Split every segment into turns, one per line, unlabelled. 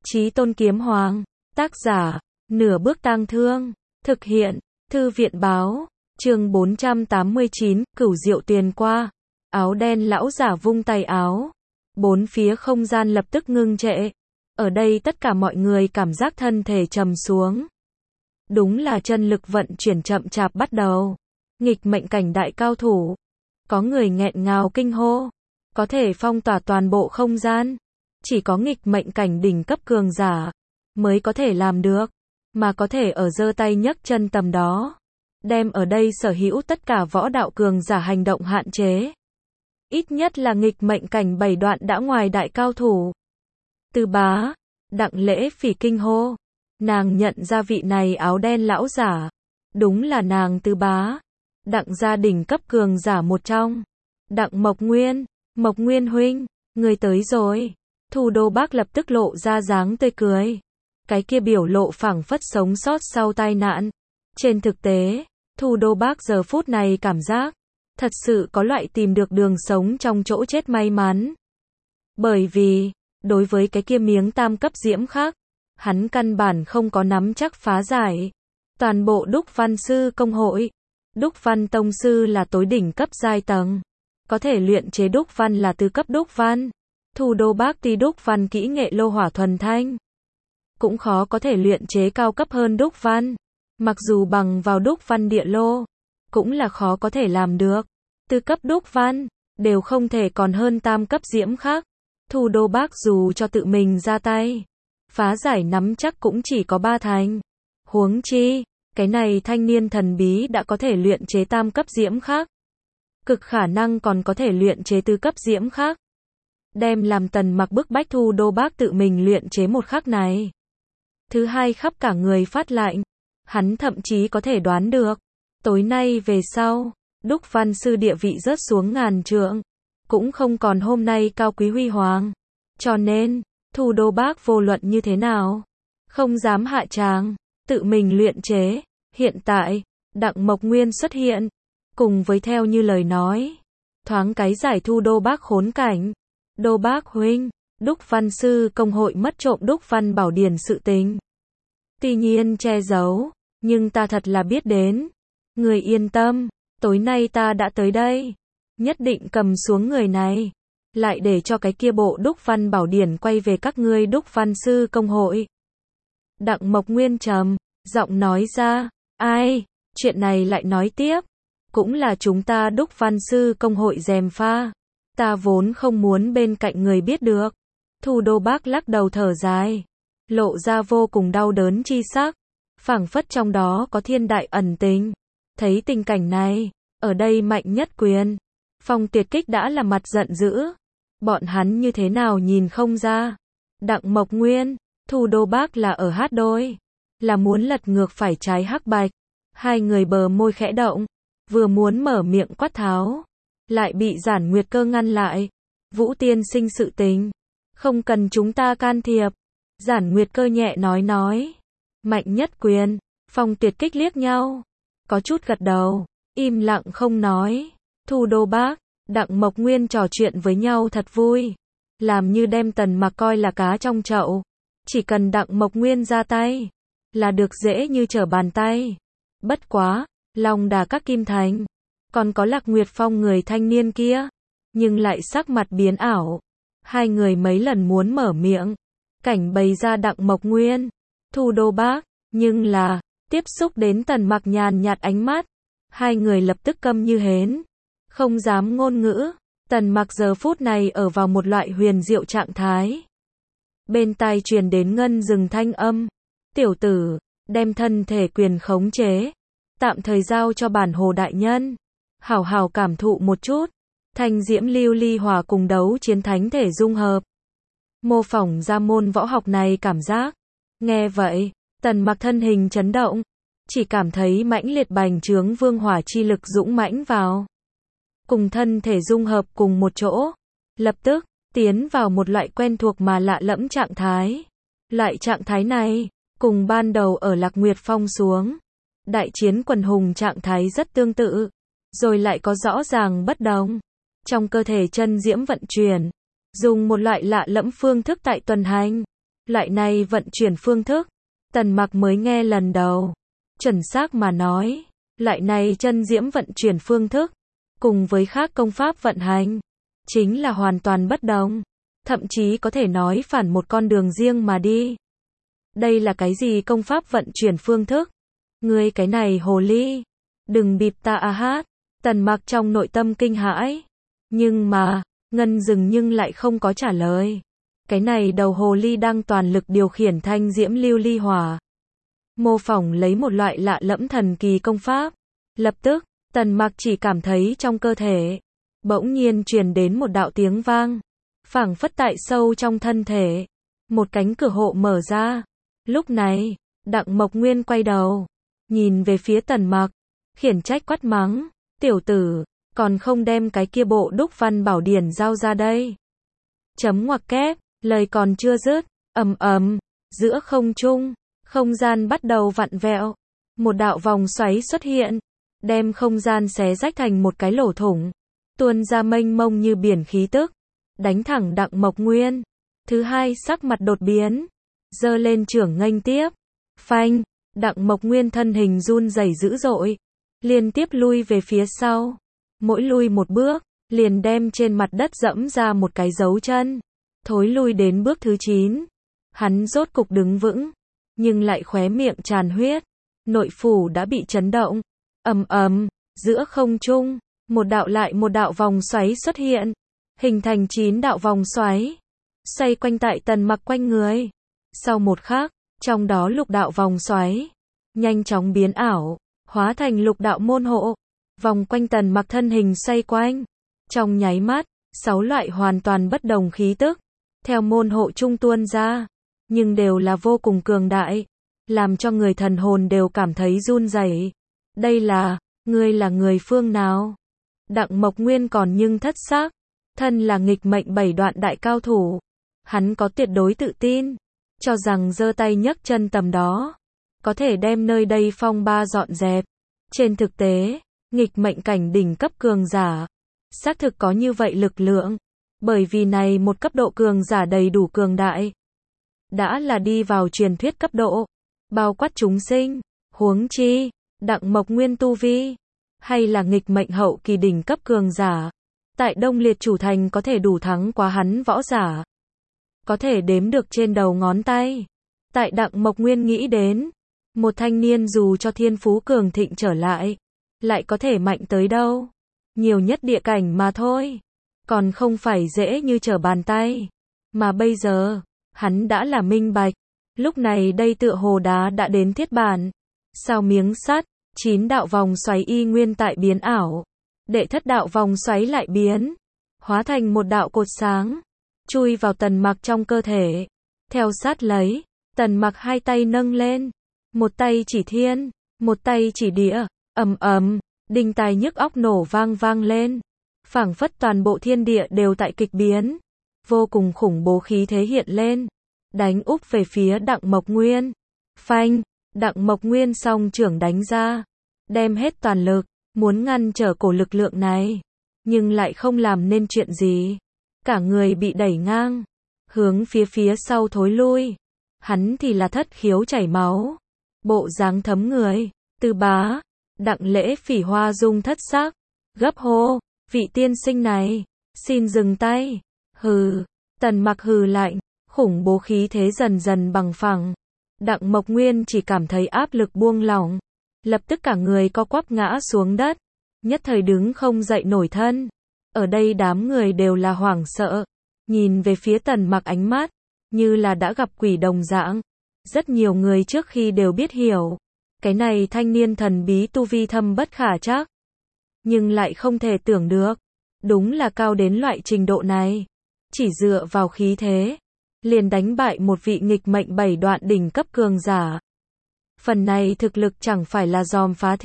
Chí Tôn Kiếm Hoàng. Tác giả, Nửa Bước Tang Thương. Thực hiện, Thư viện báo. Chương 489, Cửu Diệu Tuyền qua. Áo đen lão giả vung tay áo. Bốn phía không gian lập tức ngưng trệ. Ở đây tất cả mọi người cảm giác thân thể trầm xuống. Đúng là chân lực vận chuyển chậm chạp bắt đầu. Nghịch mệnh cảnh đại cao thủ. Có người nghẹn ngào kinh hô. Có thể phong tỏa toàn bộ không gian. Chỉ có nghịch mệnh cảnh đỉnh cấp cường giả mới có thể làm được. Mà có thể ở giơ tay nhấc chân tầm đó. Đem ở đây sở hữu tất cả võ đạo cường giả hành động hạn chế. Ít nhất là nghịch mệnh cảnh 7 đoạn đã ngoài đại cao thủ. Từ Bá, Đặng Lễ Phỉ kinh hô. Nàng nhận ra vị này áo đen lão giả. Đúng là nàng Từ Bá. Đặng gia đình cấp cường giả một trong. Đặng Mộc Nguyên, Mộc Nguyên huynh, người tới rồi. Thủ Đô Bác lập tức lộ ra dáng tươi cười. Cái kia biểu lộ phảng phất sống sót sau tai nạn. Trên thực tế, Thủ Đô Bác giờ phút này cảm giác thật sự có loại tìm được đường sống trong chỗ chết may mắn. Bởi vì, đối với cái kia miếng tam cấp diễm khác, hắn căn bản không có nắm chắc phá giải. Toàn bộ Đúc Văn Sư Công hội, Đúc Văn Tông Sư là tối đỉnh cấp giai tầng. Có thể luyện chế Đúc Văn là tứ cấp Đúc Văn. Thủ Đô Bác tuy Đúc Văn kỹ nghệ lô hỏa thuần thanh. Cũng khó có thể luyện chế cao cấp hơn Đúc Văn. Mặc dù bằng vào Đúc Văn địa lô, cũng là khó có thể làm được. Tứ cấp Đúc Văn, đều không thể còn hơn tam cấp diễm khác. Thủ Đô Bác dù cho tự mình ra tay, phá giải nắm chắc cũng chỉ có 3 thành. Huống chi, cái này thanh niên thần bí đã có thể luyện chế tam cấp diễm khác. Cực khả năng còn có thể luyện chế tứ cấp diễm khác. Đem làm Tần Mặc bức bách Thủ Đô Bác tự mình luyện chế một khắc này. Thứ hai khắp cả người phát lạnh. Hắn thậm chí có thể đoán được. Tối nay về sau, Đúc Văn Sư địa vị rớt xuống ngàn trượng. Cũng không còn hôm nay cao quý huy hoàng. Cho nên, Thủ Đô Bác vô luận như thế nào, không dám hạ tràng, tự mình luyện chế. Hiện tại, Đặng Mộc Nguyên xuất hiện. Cùng với theo như lời nói, thoáng cái giải Thủ Đô Bác khốn cảnh. Đô Bác huynh, Đúc Văn Sư Công hội mất trộm Đúc Văn Bảo Điển sự tình. Tuy nhiên che giấu, nhưng ta thật là biết đến. Người yên tâm, tối nay ta đã tới đây. Nhất định cầm xuống người này. Lại để cho cái kia bộ Đúc Văn Bảo Điển quay về các ngươi Đúc Văn Sư Công hội. Đặng Mộc Nguyên trầm giọng nói ra. Ai, chuyện này lại nói tiếp. Cũng là chúng ta Đúc Văn Sư Công hội gièm pha. Ta vốn không muốn bên cạnh người biết được. Thủ Đô Bác lắc đầu thở dài. Lộ ra vô cùng đau đớn chi sắc. Phảng phất trong đó có thiên đại ẩn tình. Thấy tình cảnh này, ở đây Mạnh Nhất Quyền, Phong Tuyệt Kích đã là mặt giận dữ. Bọn hắn như thế nào nhìn không ra. Đặng Mộc Nguyên, Thủ Đô Bác là ở hát đôi. Là muốn lật ngược phải trái hắc bạch. Hai người bờ môi khẽ động. Vừa muốn mở miệng quát tháo. Lại bị Giản Nguyệt Cơ ngăn lại. Vũ tiên sinh sự tình. Không cần chúng ta can thiệp. Giản Nguyệt Cơ nhẹ nói. Mạnh Nhất Quyền, Phong Tuyệt Kích liếc nhau. Có chút gật đầu. Im lặng không nói. Thủ Đô Bác, Đặng Mộc Nguyên trò chuyện với nhau thật vui. Làm như đem Tần Mặc coi là cá trong chậu. Chỉ cần Đặng Mộc Nguyên ra tay. Là được dễ như trở bàn tay. Bất quá, Long Đà các kim thành. Còn có Lạc Nguyệt Phong người thanh niên kia. Nhưng lại sắc mặt biến ảo. Hai người mấy lần muốn mở miệng. Cảnh bày ra Đặng Mộc Nguyên. Thủ Đô Bác. Nhưng là, tiếp xúc đến Tần Mặc nhàn nhạt ánh mắt. Hai người lập tức câm như hến. Không dám ngôn ngữ. Tần Mặc giờ phút này ở vào một loại huyền diệu trạng thái. Bên tai truyền đến ngân dừng thanh âm. Tiểu tử, đem thân thể quyền khống chế. Tạm thời giao cho bản hồ đại nhân. Hảo hảo cảm thụ một chút. Thanh diễm lưu ly hòa cùng đấu chiến thánh thể dung hợp. Mô phỏng ra môn võ học này cảm giác. Nghe vậy, Tần Mặc thân hình chấn động. Chỉ cảm thấy mãnh liệt bành trướng vương hỏa chi lực dũng mãnh vào. Cùng thân thể dung hợp cùng một chỗ. Lập tức, tiến vào một loại quen thuộc mà lạ lẫm trạng thái. Loại trạng thái này, cùng ban đầu ở Lạc Nguyệt Phong xuống. Đại chiến quần hùng trạng thái rất tương tự. Rồi lại có rõ ràng bất đồng. Trong cơ thể chân diễm vận chuyển. Dùng một loại lạ lẫm phương thức tại tuần hành. Loại này vận chuyển phương thức, Tần Mặc mới nghe lần đầu. Chuẩn xác mà nói, loại này chân diễm vận chuyển phương thức, cùng với khác công pháp vận hành, chính là hoàn toàn bất đồng. Thậm chí có thể nói phản một con đường riêng mà đi. Đây là cái gì công pháp vận chuyển phương thức? Ngươi cái này hồ ly, đừng bịp ta a hát. Tần Mặc trong nội tâm kinh hãi. Nhưng mà, Ngân Dừng nhưng lại không có trả lời. Cái này đầu hồ ly đang toàn lực điều khiển thanh diễm lưu ly hỏa. Mô phỏng lấy một loại lạ lẫm thần kỳ công pháp. Lập tức, Tần Mặc chỉ cảm thấy trong cơ thể, bỗng nhiên truyền đến một đạo tiếng vang. Phảng phất tại sâu trong thân thể. Một cánh cửa hộ mở ra. Lúc này, Đặng Mộc Nguyên quay đầu. Nhìn về phía Tần Mặc. Khiển trách quát mắng. Tiểu tử, còn không đem cái kia bộ đúc văn bảo điển giao ra đây. Chấm ngoặc kép, lời còn chưa dứt. Ầm ầm, giữa không trung, không gian bắt đầu vặn vẹo. Một đạo vòng xoáy xuất hiện. Đem không gian xé rách thành một cái lỗ thủng. Tuôn ra mênh mông như biển khí tức. Đánh thẳng Đặng Mộc Nguyên. Thứ hai sắc mặt đột biến. Giơ lên chưởng nghênh tiếp. Phanh, Đặng Mộc Nguyên thân hình run rẩy dữ dội. Liên tiếp lui về phía sau. Mỗi lui một bước, liền đem trên mặt đất dẫm ra một cái dấu chân. Thối lui đến bước thứ 9. Hắn rốt cục đứng vững. Nhưng lại khóe miệng tràn huyết. Nội phủ đã bị chấn động. Ầm ầm, giữa không trung, một đạo lại một đạo vòng xoáy xuất hiện. Hình thành 9 đạo vòng xoáy. Xoay quanh tại Tần Mặc quanh người. Sau một khắc, trong đó lục đạo vòng xoáy nhanh chóng biến ảo, hóa thành lục đạo môn hộ, vòng quanh Tần Mặc thân hình xoay quanh. Trong nháy mắt, 6 loại hoàn toàn bất đồng khí tức theo môn hộ trung tuôn ra, nhưng đều là vô cùng cường đại, làm cho người thần hồn đều cảm thấy run rẩy. Đây là, ngươi là người phương nào? Đặng Mộc Nguyên còn nhưng thất xác, thân là nghịch mệnh 7 đoạn đại cao thủ, hắn có tuyệt đối tự tin, cho rằng giơ tay nhấc chân tầm đó, có thể đem nơi đây phong ba dọn dẹp. Trên thực tế, nghịch mệnh cảnh đỉnh cấp cường giả, xác thực có như vậy lực lượng, bởi vì này một cấp độ cường giả đầy đủ cường đại. Đã là đi vào truyền thuyết cấp độ, bao quát chúng sinh, huống chi, Đặng Mộc Nguyên tu vi, hay là nghịch mệnh hậu kỳ đỉnh cấp cường giả. Tại Đông Liệt chủ thành có thể đủ thắng quá hắn võ giả. Có thể đếm được trên đầu ngón tay. Tại Đặng Mộc Nguyên nghĩ đến, một thanh niên dù cho thiên phú cường thịnh trở lại có thể mạnh tới đâu. Nhiều nhất địa cảnh mà thôi. Còn không phải dễ như trở bàn tay. Mà bây giờ, hắn đã là minh bạch. Lúc này đây tựa hồ đá đã đến thiết bản. Sao miếng sắt, 9 đạo vòng xoáy y nguyên tại biến ảo. Đệ thất đạo vòng xoáy lại biến, hóa thành một đạo cột sáng, chui vào Tần Mặc trong cơ thể. Theo sát lấy, Tần Mặc hai tay nâng lên, một tay chỉ thiên, một tay chỉ địa, ầm ầm, đinh tai nhức óc nổ vang lên, phảng phất toàn bộ thiên địa đều tại kịch biến, vô cùng khủng bố khí thế hiện lên, đánh úp về phía Đặng Mộc Nguyên. Phanh, Đặng Mộc Nguyên song trưởng đánh ra, đem hết toàn lực, muốn ngăn trở cổ lực lượng này, nhưng lại không làm nên chuyện gì. Cả người bị đẩy ngang, hướng phía sau thối lui. Hắn thì là thất khiếu chảy máu, bộ dáng thấm người. Từ bá, Đặng Lễ Phỉ hoa dung thất sắc, gấp hô, vị tiên sinh này, xin dừng tay. Hừ, Tần Mặc hừ lạnh, khủng bố khí thế dần dần bằng phẳng. Đặng Mộc Nguyên chỉ cảm thấy áp lực buông lỏng, lập tức cả người co quắp ngã xuống đất, nhất thời đứng không dậy nổi thân. Ở đây đám người đều là hoảng sợ, nhìn về phía Tần Mặc ánh mắt, như là đã gặp quỷ đồng dạng. Rất nhiều người trước khi đều biết hiểu, cái này thanh niên thần bí tu vi thâm bất khả trắc. Nhưng lại không thể tưởng được, đúng là cao đến loại trình độ này. Chỉ dựa vào khí thế, liền đánh bại một vị nghịch mệnh 7 đoạn đỉnh cấp cường giả. Phần này thực lực chẳng phải là dòm phá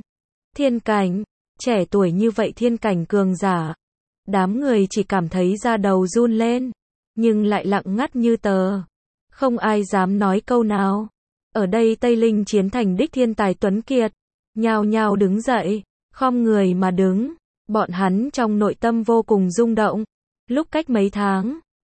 thiên cảnh, trẻ tuổi như vậy thiên cảnh cường giả. Đám người chỉ cảm thấy da đầu run lên, nhưng lại lặng ngắt như tờ. Không ai dám nói câu nào. Ở đây Tây Linh chiến thành đích thiên tài tuấn kiệt, nhao nhao đứng dậy, khom người mà đứng. Bọn hắn trong nội tâm vô cùng rung động. Lúc cách mấy tháng,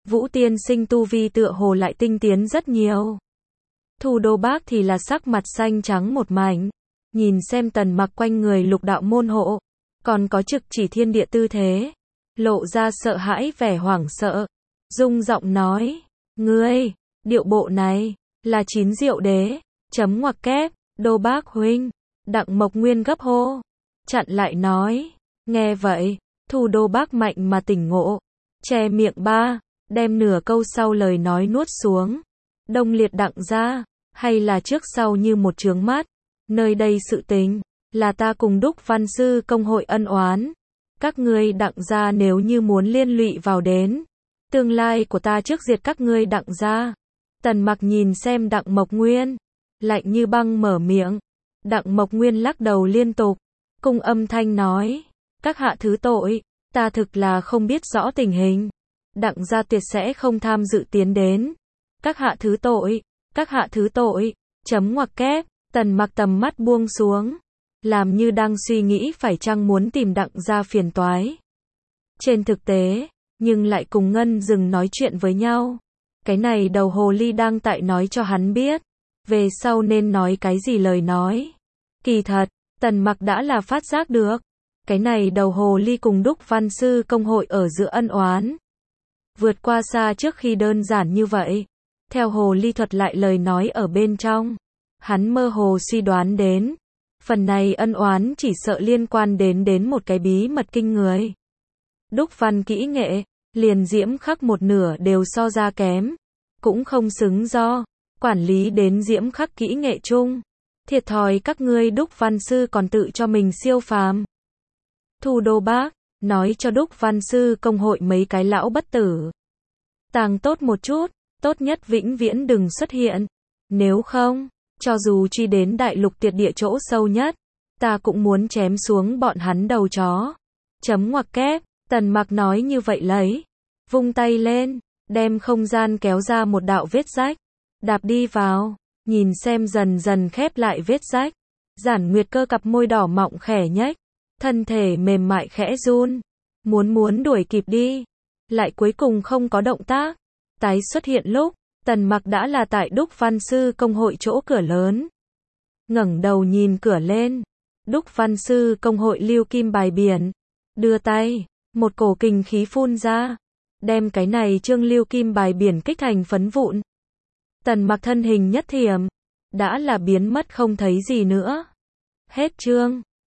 Vũ tiên sinh tu vi tựa hồ lại tinh tiến rất nhiều. Thủ Đô Bác thì là sắc mặt xanh trắng một mảnh. Nhìn xem Tần Mặc quanh người lục đạo môn hộ, còn có trực chỉ thiên địa tư thế, lộ ra sợ hãi vẻ hoảng sợ. Rung giọng nói, ngươi, điệu bộ này, là chín diệu đế, chấm ngoặc kép, Đô Bác huynh. Đặng Mộc Nguyên gấp hô, chặn lại nói, nghe vậy, Thủ Đô Bác mạnh mà tỉnh ngộ, che miệng ba, đem nửa câu sau lời nói nuốt xuống. Đông liệt Đặng gia, hay là trước sau như một trướng mắt, nơi đây sự tình, là ta cùng Đúc Văn Sư công hội ân oán. Các ngươi Đặng gia nếu như muốn liên lụy vào đến, tương lai của ta trước diệt các ngươi Đặng gia. Tần Mặc nhìn xem Đặng Mộc Nguyên, lạnh như băng mở miệng. Đặng Mộc Nguyên lắc đầu liên tục, cùng âm thanh nói, các hạ thứ tội, ta thực là không biết rõ tình hình. Đặng gia tuyệt sẽ không tham dự tiến đến. Các hạ thứ tội, các hạ thứ tội, chấm ngoặc kép. Tần Mặc tầm mắt buông xuống, làm như đang suy nghĩ phải chăng muốn tìm Đặng gia phiền toái. Trên thực tế, nhưng lại cùng Ngân Dừng nói chuyện với nhau. Cái này đầu hồ ly đang tại nói cho hắn biết, về sau nên nói cái gì lời nói. Kỳ thật, Tần Mặc đã là phát giác được, cái này đầu hồ ly cùng Đúc Văn Sư công hội ở giữa ân oán, vượt qua xa trước khi đơn giản như vậy. Theo hồ ly thuật lại lời nói ở bên trong, hắn mơ hồ suy đoán đến, phần này ân oán chỉ sợ liên quan đến một cái bí mật kinh người. Đúc Văn kỹ nghệ, liền Diễm Khắc một nửa đều so ra kém, cũng không xứng do quản lý đến Diễm Khắc kỹ nghệ chung. Thiệt thòi các ngươi Đúc Văn Sư còn tự cho mình siêu phàm. Thủ Đô Bác, nói cho Đúc Văn Sư công hội mấy cái lão bất tử tàng tốt một chút, tốt nhất vĩnh viễn đừng xuất hiện. Nếu không, cho dù truy đến đại lục tuyệt địa chỗ sâu nhất, ta cũng muốn chém xuống bọn hắn đầu chó. Chấm ngoặc kép. Tần Mặc nói như vậy lấy, vung tay lên, đem không gian kéo ra một đạo vết rách, đạp đi vào, nhìn xem dần dần khép lại vết rách. Giản Nguyệt Cơ cặp môi đỏ mọng khẽ nhếch, thân thể mềm mại khẽ run, muốn đuổi kịp đi, lại cuối cùng không có động tác. Tái xuất hiện lúc, Tần Mặc đã là tại Đúc Văn Sư công hội chỗ cửa lớn. Ngẩng đầu nhìn cửa lên, Đúc Văn Sư công hội lưu kim bài biển, đưa tay, một cổ kình khí phun ra, đem cái này trương lưu kim bài biển kích thành phấn vụn. Tần Mặc thân hình nhất thiểm, đã là biến mất không thấy gì nữa. Hết chương.